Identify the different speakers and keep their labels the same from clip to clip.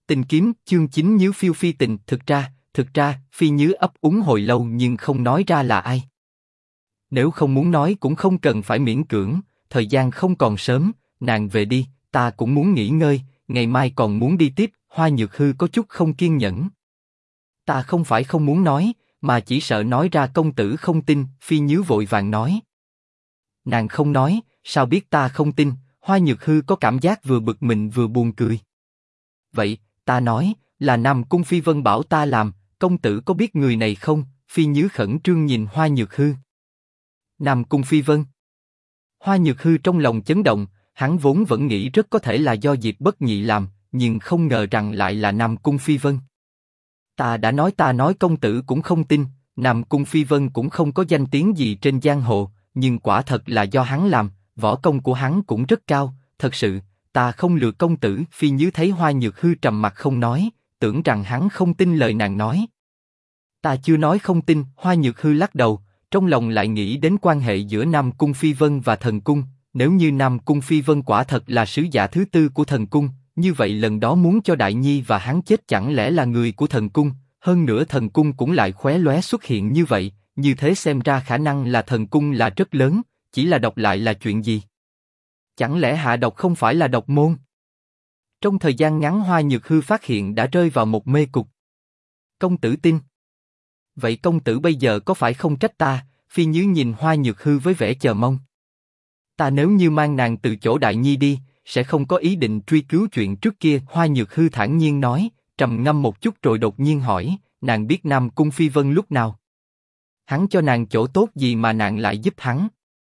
Speaker 1: Tình kiếm chương 9 Nhứ phiêu phi tình. Thực ra, Phi Nhứ ấp úng hồi lâu nhưng không nói ra là ai. Nếu không muốn nói cũng không cần phải miễn cưỡng, thời gian không còn sớm, nàng về đi, ta cũng muốn nghỉ ngơi, ngày mai còn muốn đi tiếp. Hoa Nhược Hư có chút không kiên nhẫn. Ta không phải không muốn nói, mà chỉ sợ nói ra công tử không tin. Phi Nhứ vội vàng nói. Nàng không nói, sao biết ta không tin? Hoa Nhược Hư có cảm giác vừa bực mình vừa buồn cười. Vậy, ta nói, là Nam Cung Phi Vân bảo ta làm, công tử có biết người này không? Phi Nhứ khẩn trương nhìn Hoa Nhược Hư. Nam Cung Phi Vân. Hoa Nhược Hư trong lòng chấn động, hắn vốn vẫn nghĩ rất có thể là do Diệp Bất Nhị làm, nhưng không ngờ rằng lại là Nam Cung Phi Vân. Ta nói công tử cũng không tin, Nam Cung Phi Vân cũng không có danh tiếng gì trên giang hồ, nhưng quả thật là do hắn làm, võ công của hắn cũng rất cao, thật sự, ta không lừa công tử. Phi Nhứ thấy Hoa Nhược Hư trầm mặt không nói, tưởng rằng hắn không tin lời nàng nói. Ta chưa nói không tin. Hoa Nhược Hư lắc đầu, trong lòng lại nghĩ đến quan hệ giữa Nam Cung Phi Vân và Thần Cung. Nếu như Nam Cung Phi Vân quả thật là sứ giả thứ tư của Thần Cung, như vậy lần đó muốn cho Đại Nhi và hắn chết chẳng lẽ là người của Thần Cung? Hơn nữa Thần Cung cũng lại khóe lóe xuất hiện như vậy, như thế xem ra khả năng là Thần Cung là rất lớn, chỉ là độc lại là chuyện gì? Chẳng lẽ hạ độc không phải là độc môn? Trong thời gian ngắn Hoa Nhược Hư phát hiện đã rơi vào một mê cục. Công tử tin. Vậy công tử bây giờ có phải không trách ta? Phi Nhứ nhìn Hoa Nhược Hư với vẻ chờ mong. Ta nếu như mang nàng từ chỗ Đại Nhi đi, sẽ không có ý định truy cứu chuyện trước kia. Hoa Nhược Hư thản nhiên nói, trầm ngâm một chút rồi đột nhiên hỏi, nàng biết Nam Cung Phi Vân lúc nào? Hắn cho nàng chỗ tốt gì mà nàng lại giúp hắn?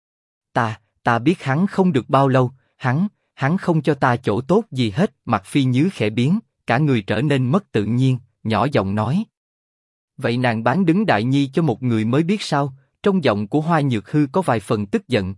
Speaker 1: Ta biết hắn không được bao lâu, hắn không cho ta chỗ tốt gì hết. Mặt Phi Nhứ khẽ biến, cả người trở nên mất tự nhiên, nhỏ giọng nói. Vậy nàng bán đứng Đại Nhi cho một người mới biết sao? Trong giọng của Hoa Nhược Hư có vài phần tức giận.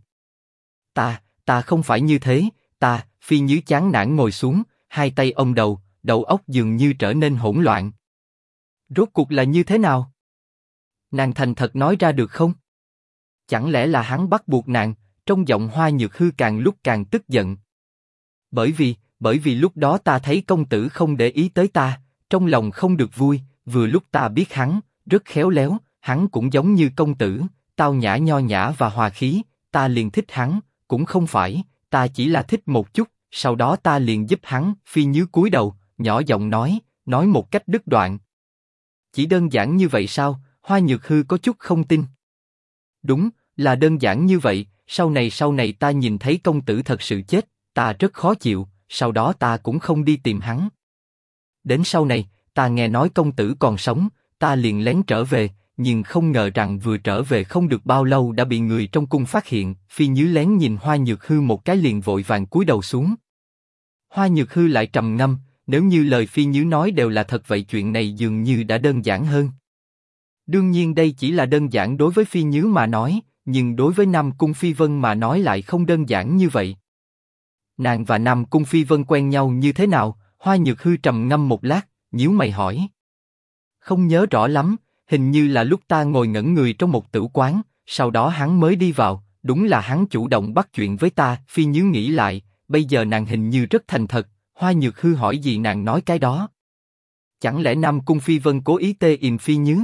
Speaker 1: Ta không phải như thế, Phi Nhứ chán nản ngồi xuống, hai tay ôm đầu óc dường như trở nên hỗn loạn. Rốt cuộc là như thế nào? Nàng thành thật nói ra được không? Chẳng lẽ là hắn bắt buộc nàng? Trong giọng Hoa Nhược Hư càng lúc càng tức giận. Bởi vì lúc đó ta thấy công tử không để ý tới ta, trong lòng không được vui, vừa lúc ta biết hắn, rất khéo léo, hắn cũng giống như công tử, tao nhã nho nhã và hòa khí, ta liền thích hắn, cũng không phải, ta chỉ là thích một chút, sau đó ta liền giúp hắn. Phi Nhứ cúi đầu, nhỏ giọng nói một cách đứt đoạn. Chỉ đơn giản như vậy sao? Hoa Nhược Hư có chút không tin. Đúng, là đơn giản như vậy, sau này ta nhìn thấy công tử thật sự chết, ta rất khó chịu, sau đó ta cũng không đi tìm hắn. Đến sau này, ta nghe nói công tử còn sống, ta liền lén trở về, nhưng không ngờ rằng vừa trở về không được bao lâu đã bị người trong cung phát hiện. Phi Nhứ lén nhìn Hoa Nhược Hư một cái liền vội vàng cúi đầu xuống. Hoa Nhược Hư lại trầm ngâm, nếu như lời Phi Nhứ nói đều là thật vậy chuyện này dường như đã đơn giản hơn. Đương nhiên đây chỉ là đơn giản đối với Phi Nhứ mà nói, nhưng đối với Nam Cung Phi Vân mà nói lại không đơn giản như vậy. Nàng và Nam Cung Phi Vân quen nhau như thế nào? Hoa Nhược Hư trầm ngâm một lát, nhíu mày hỏi. Không nhớ rõ lắm, hình như là lúc ta ngồi ngẩn người trong một tử quán, sau đó hắn mới đi vào, đúng là hắn chủ động bắt chuyện với ta. Phi Nhứ nghĩ lại, bây giờ nàng hình như rất thành thật. Hoa Nhược Hư hỏi gì nàng nói cái đó. Chẳng lẽ Nam Cung Phi Vân cố ý tê ìm Phi Nhứ?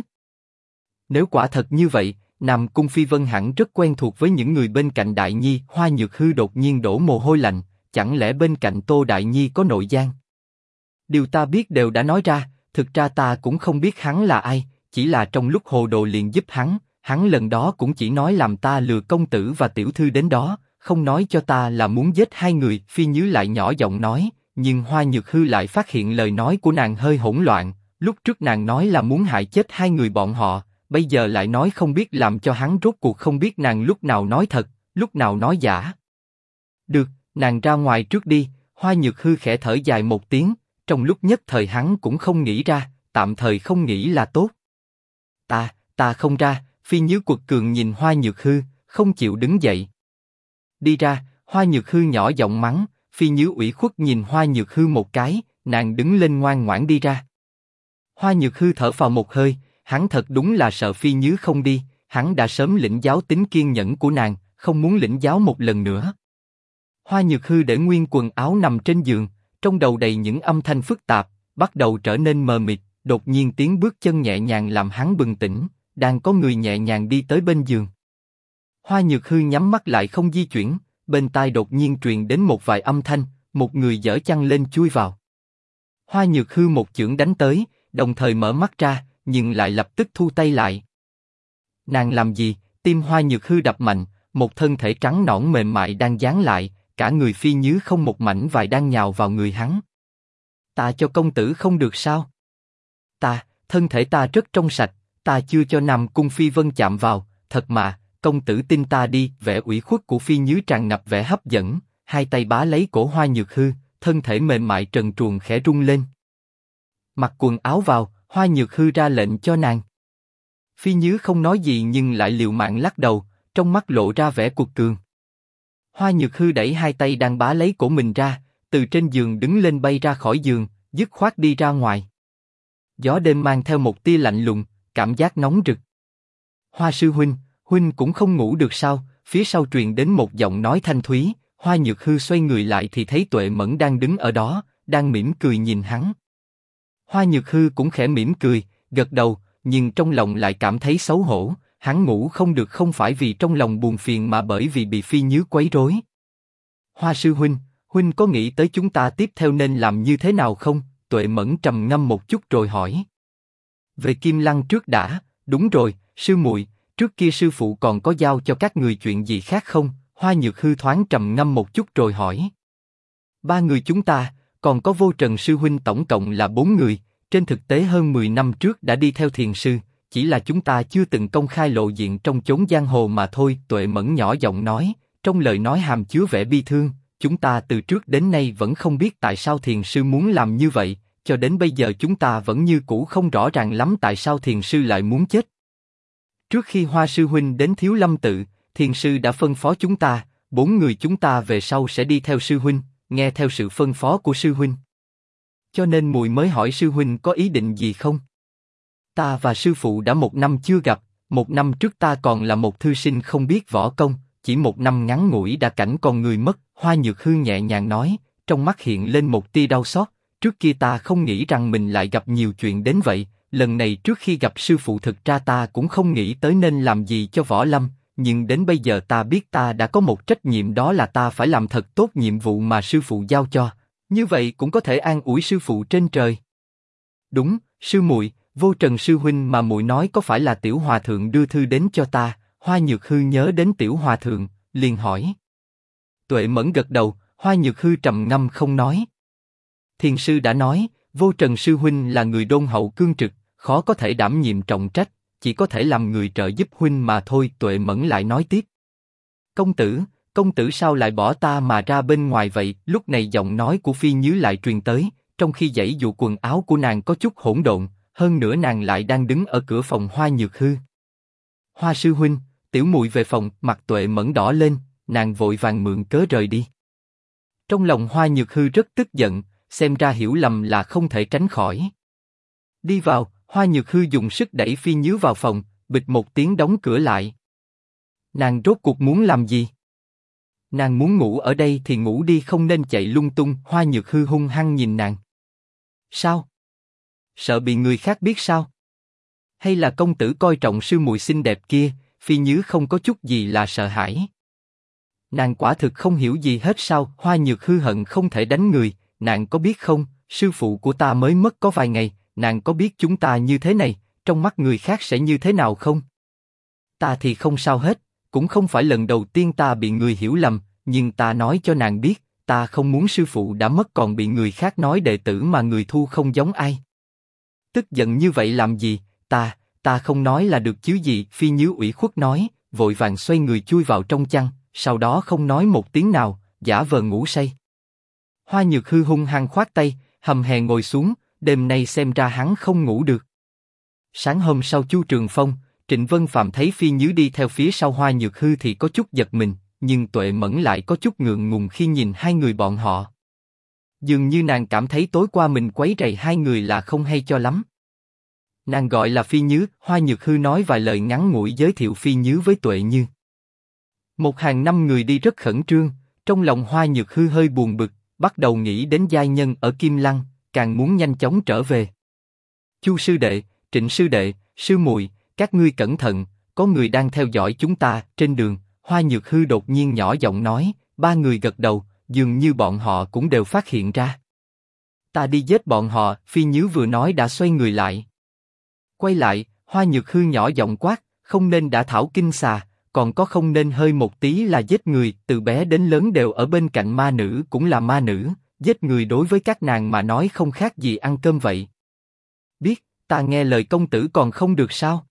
Speaker 1: Nếu quả thật như vậy, Nam Cung Phi Vân hẳn rất quen thuộc với những người bên cạnh Đại Nhi. Hoa Nhược Hư đột nhiên đổ mồ hôi lạnh, chẳng lẽ bên cạnh Tô Đại Nhi có nội gian? Điều ta biết đều đã nói ra, thực ra ta cũng không biết hắn là ai, chỉ là trong lúc hồ đồ liền giúp hắn lần đó cũng chỉ nói làm ta lừa công tử và tiểu thư đến đó, không nói cho ta là muốn giết hai người. Phi Nhứ lại nhỏ giọng nói, nhưng Hoa Nhược Hư lại phát hiện lời nói của nàng hơi hỗn loạn, lúc trước nàng nói là muốn hại chết hai người bọn họ, bây giờ lại nói không biết, làm cho hắn rốt cuộc không biết nàng lúc nào nói thật, lúc nào nói giả. Được, nàng ra ngoài trước đi. Hoa Nhược Hư khẽ thở dài một tiếng, trong lúc nhất thời hắn cũng không nghĩ ra, tạm thời không nghĩ là tốt. Ta không ra. Phi Nhứ quật cường nhìn Hoa Nhược Hư, không chịu đứng dậy. Đi ra. Hoa Nhược Hư nhỏ giọng mắng. Phi Nhứ ủy khuất nhìn Hoa Nhược Hư một cái, nàng đứng lên ngoan ngoãn đi ra. Hoa Nhược Hư thở phào một hơi, hắn thật đúng là sợ Phi Nhứ không đi, hắn đã sớm lĩnh giáo tính kiên nhẫn của nàng, không muốn lĩnh giáo một lần nữa. Hoa Nhược Hư để nguyên quần áo nằm trên giường, trong đầu đầy những âm thanh phức tạp, bắt đầu trở nên mờ mịt, đột nhiên tiếng bước chân nhẹ nhàng làm hắn bừng tỉnh, đang có người nhẹ nhàng đi tới bên giường. Hoa Nhược Hư nhắm mắt lại không di chuyển, bên tai đột nhiên truyền đến một vài âm thanh, một người giở chăn lên chui vào. Hoa Nhược Hư một chưởng đánh tới, đồng thời mở mắt ra, nhưng lại lập tức thu tay lại. Nàng làm gì? Tim Hoa Nhược Hư đập mạnh, một thân thể trắng nõn mềm mại đang dán lại, cả người phi nhứ không một mảnh vải đang nhào vào người hắn. Ta cho công tử không được sao? Thân thể ta rất trong sạch, ta chưa cho Nam Cung Phi Vân chạm vào, thật mà, công tử tin ta đi. Vẻ ủy khuất của phi nhứ tràn ngập vẻ hấp dẫn, hai tay bá lấy cổ Hoa Nhược Hư, thân thể mềm mại trần truồng khẽ rung lên. Mặc quần áo vào, Hoa Nhược Hư ra lệnh cho nàng. Phi nhứ không nói gì nhưng lại liều mạng lắc đầu, trong mắt lộ ra vẻ cuột cường. Hoa Nhược Hư đẩy hai tay đang bá lấy cổ mình ra, từ trên giường đứng lên bay ra khỏi giường, dứt khoát đi ra ngoài. Gió đêm mang theo một tia lạnh lùng, cảm giác nóng rực. Hoa sư huynh, huynh cũng không ngủ được sao? Phía sau truyền đến một giọng nói thanh thúy. Hoa Nhược Hư xoay người lại thì thấy Tuệ Mẫn đang đứng ở đó, đang mỉm cười nhìn hắn. Hoa Nhược Hư cũng khẽ mỉm cười, gật đầu, nhưng trong lòng lại cảm thấy xấu hổ. Hắn ngủ không được không phải vì trong lòng buồn phiền mà bởi vì bị phi nhứ quấy rối. Hoa sư huynh, huynh có nghĩ tới chúng ta tiếp theo nên làm như thế nào không? Tuệ Mẫn trầm ngâm một chút rồi hỏi. Về Kim Lăng trước đã. Đúng rồi, sư muội, trước kia sư phụ còn có giao cho các người chuyện gì khác không? Hoa Nhược Hư thoáng trầm ngâm một chút rồi hỏi. Ba người chúng ta, còn có Vô Trần sư huynh, tổng cộng là 4 người. Trên thực tế hơn 10 năm trước đã đi theo thiền sư, chỉ là chúng ta chưa từng công khai lộ diện trong chốn giang hồ mà thôi. Tuệ Mẫn nhỏ giọng nói, trong lời nói hàm chứa vẻ bi thương. Chúng ta từ trước đến nay vẫn không biết tại sao thiền sư muốn làm như vậy, cho đến bây giờ chúng ta vẫn như cũ không rõ ràng lắm tại sao thiền sư lại muốn chết. Trước khi Hoa sư huynh đến Thiếu Lâm tự, thiền sư đã phân phó chúng ta, 4 người chúng ta về sau sẽ đi theo sư huynh, nghe theo sự phân phó của sư huynh. Cho nên muội mới hỏi sư huynh có ý định gì không? Ta và sư phụ đã 1 năm chưa gặp, 1 năm trước ta còn là một thư sinh không biết võ công, chỉ 1 năm ngắn ngủi đã cảnh con người mất. Hoa Nhược Hư nhẹ nhàng nói, trong mắt hiện lên một tia đau xót. Trước kia ta không nghĩ rằng mình lại gặp nhiều chuyện đến vậy. Lần này trước khi gặp sư phụ thực ra ta cũng không nghĩ tới nên làm gì cho Võ Lâm, nhưng đến bây giờ ta biết ta đã có một trách nhiệm, đó là ta phải làm thật tốt nhiệm vụ mà sư phụ giao cho. Như vậy cũng có thể an ủi sư phụ trên trời. Đúng, sư muội, Vô Trần sư huynh mà muội nói có phải là Tiểu Hòa thượng đưa thư đến cho ta? Hoa Nhược Hư nhớ đến Tiểu Hòa thượng, liền hỏi. Tuệ Mẫn gật đầu, Hoa Nhược Hư trầm ngâm không nói. Thiền sư đã nói, Vô Trần sư huynh là người đôn hậu cương trực, khó có thể đảm nhiệm trọng trách, chỉ có thể làm người trợ giúp huynh mà thôi. Tuệ Mẫn lại nói tiếp. Công tử sao lại bỏ ta mà ra bên ngoài vậy? Lúc này giọng nói của Phi Nhứ lại truyền tới, trong khi giãy giụa quần áo của nàng có chút hỗn độn, hơn nữa nàng lại đang đứng ở cửa phòng Hoa Nhược Hư. Hoa sư huynh, tiểu muội về phòng. Mặt Tuệ Mẫn đỏ lên, nàng vội vàng mượn cớ rời đi. Trong lòng Hoa Nhược Hư rất tức giận, xem ra hiểu lầm là không thể tránh khỏi. Đi vào, Hoa Nhược Hư dùng sức đẩy Phi Nhứ vào phòng, bịch một tiếng đóng cửa lại. Nàng rốt cuộc muốn làm gì? Nàng muốn ngủ ở đây thì ngủ đi, không nên chạy lung tung. Hoa Nhược Hư hung hăng nhìn nàng. Sao? Sợ bị người khác biết sao? Hay là công tử coi trọng sư muội xinh đẹp kia? Phi Nhứ không có chút gì là sợ hãi. Nàng quả thực không hiểu gì hết sao? Hoa Nhược Hư hận không thể đánh người. Nàng có biết không, sư phụ của ta mới mất có vài ngày, nàng có biết chúng ta như thế này, trong mắt người khác sẽ như thế nào không? Ta thì không sao hết, cũng không phải lần đầu tiên ta bị người hiểu lầm, nhưng ta nói cho nàng biết, ta không muốn sư phụ đã mất còn bị người khác nói đệ tử mà người thu không giống ai. Tức giận như vậy làm gì? Ta không nói là được chứ gì? Phi Nhứ ủy khuất nói, vội vàng xoay người chui vào trong chăn, sau đó không nói một tiếng nào, giả vờ ngủ say. Hoa Nhược Hư hung hăng khoát tay, hầm hè ngồi xuống, đêm nay xem ra hắn không ngủ được. Sáng hôm sau Chu Trường Phong, Trịnh Vân Phạm thấy Phi Nhứ đi theo phía sau Hoa Nhược Hư thì có chút giật mình, nhưng Tuệ Mẫn lại có chút ngượng ngùng khi nhìn hai người bọn họ. Dường như nàng cảm thấy tối qua mình quấy rầy hai người là không hay cho lắm. Nàng gọi là Phi Nhứ. Hoa Nhược Hư nói vài lời ngắn ngủi giới thiệu Phi Nhứ với Tuệ Như. Một hàng 5 người đi rất khẩn trương, trong lòng Hoa Nhược Hư hơi buồn bực, bắt đầu nghĩ đến giai nhân ở Kim Lăng, càng muốn nhanh chóng trở về. Chu sư đệ, Trịnh sư đệ, sư muội, các ngươi cẩn thận, có người đang theo dõi chúng ta. Trên đường, Hoa Nhược Hư đột nhiên nhỏ giọng nói, ba người gật đầu, dường như bọn họ cũng đều phát hiện ra. Ta đi giết bọn họ. Phi Nhứ vừa nói đã xoay người lại. Quay lại, Hoa Nhược Hư nhỏ giọng quát, không nên đả thảo kinh xà, còn có không nên hơi một tí là giết người. Từ bé đến lớn đều ở bên cạnh ma nữ, cũng là ma nữ, giết người đối với các nàng mà nói không khác gì ăn cơm vậy. Biết, ta nghe lời công tử còn không được sao?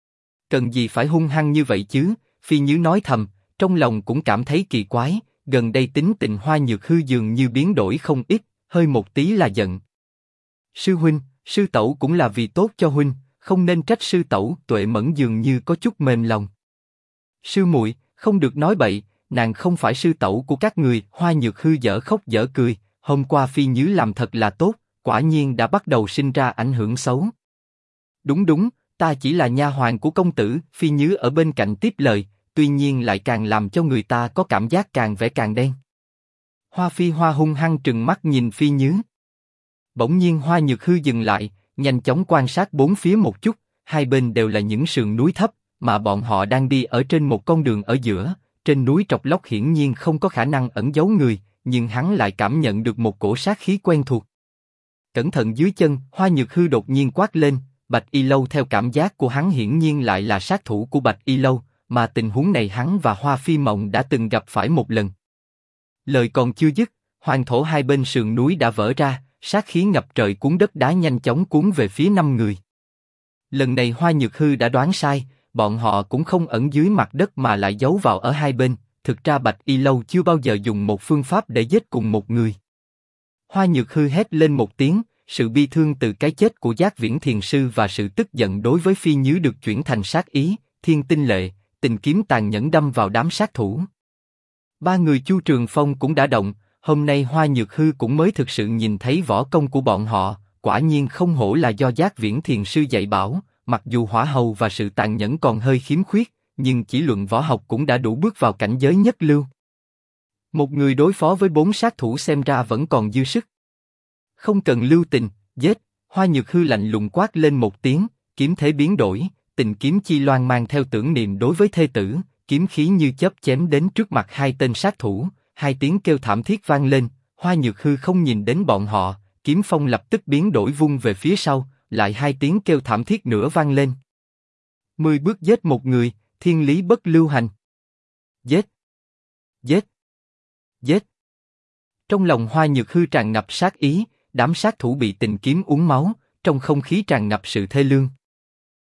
Speaker 1: Cần gì phải hung hăng như vậy chứ? Phi Nhứ nói thầm, trong lòng cũng cảm thấy kỳ quái, gần đây tính tình Hoa Nhược Hư dường như biến đổi không ít, hơi một tí là giận. Sư huynh, sư tẩu cũng là vì tốt cho huynh, không nên trách sư tẩu. Tuệ Mẫn dường như có chút mềm lòng. Sư muội, không được nói bậy, nàng không phải sư tẩu của các người. Hoa Nhược Hư dở khóc dở cười, hôm qua Phi Nhứ làm thật là tốt, quả nhiên đã bắt đầu sinh ra ảnh hưởng xấu. Đúng đúng, ta chỉ là nha hoàn của công tử. Phi Nhứ ở bên cạnh tiếp lời, tuy nhiên lại càng làm cho người ta có cảm giác càng vẽ càng đen. Hoa Phi Hoa hung hăng trừng mắt nhìn Phi Nhứ. Bỗng nhiên Hoa Nhược Hư dừng lại, nhanh chóng quan sát bốn phía một chút, hai bên đều là những sườn núi thấp, mà bọn họ đang đi ở trên một con đường ở giữa. Trên núi trọc lóc hiển nhiên không có khả năng ẩn giấu người, nhưng hắn lại cảm nhận được một cổ sát khí quen thuộc. Cẩn thận dưới chân. Hoa Nhược Hư đột nhiên quát lên. Bạch Y Lâu theo cảm giác của hắn hiển nhiên lại là sát thủ của Bạch Y Lâu, mà tình huống này hắn và Hoa Phi Mộng đã từng gặp phải một lần. Lời còn chưa dứt, hoàng thổ hai bên sườn núi đã vỡ ra, sát khí ngập trời cuốn đất đá nhanh chóng cuốn về phía năm người. Lần này Hoa Nhược Hư đã đoán sai, bọn họ cũng không ẩn dưới mặt đất mà lại giấu vào ở hai bên. Thực ra Bạch Y Lâu chưa bao giờ dùng một phương pháp để giết cùng một người. Hoa Nhược Hư hét lên một tiếng, sự bi thương từ cái chết của Giác Viễn Thiền Sư và sự tức giận đối với Phi Nhứ được chuyển thành sát ý. Thiên Tinh Lệ, Tình Kiếm tàn nhẫn đâm vào đám sát thủ. Ba người Chu Trường Phong cũng đã động, hôm nay Hoa Nhược Hư cũng mới thực sự nhìn thấy võ công của bọn họ, quả nhiên không hổ là do Giác Viễn Thiền Sư dạy bảo, mặc dù hỏa hầu và sự tàn nhẫn còn hơi khiếm khuyết, nhưng chỉ luận võ học cũng đã đủ bước vào cảnh giới nhất lưu. Một người đối phó với 4 sát thủ xem ra vẫn còn dư sức. Không cần lưu tình, giết. Hoa Nhược Hư lạnh lùng quát lên một tiếng, kiếm thế biến đổi, Tình Kiếm Chi Loan mang theo tưởng niệm đối với thê tử, kiếm khí như chớp chém đến trước mặt hai tên sát thủ, hai tiếng kêu thảm thiết vang lên. Hoa Nhược Hư không nhìn đến bọn họ, kiếm phong lập tức biến đổi vung về phía sau, lại hai tiếng kêu thảm thiết nữa vang lên. 10 bước giết một người, thiên lý bất lưu hành. Giết! Giết! Giết! Trong lòng Hoa Nhược Hư tràn ngập sát ý, đám sát thủ bị Tình Kiếm uống máu, trong không khí tràn ngập sự thê lương.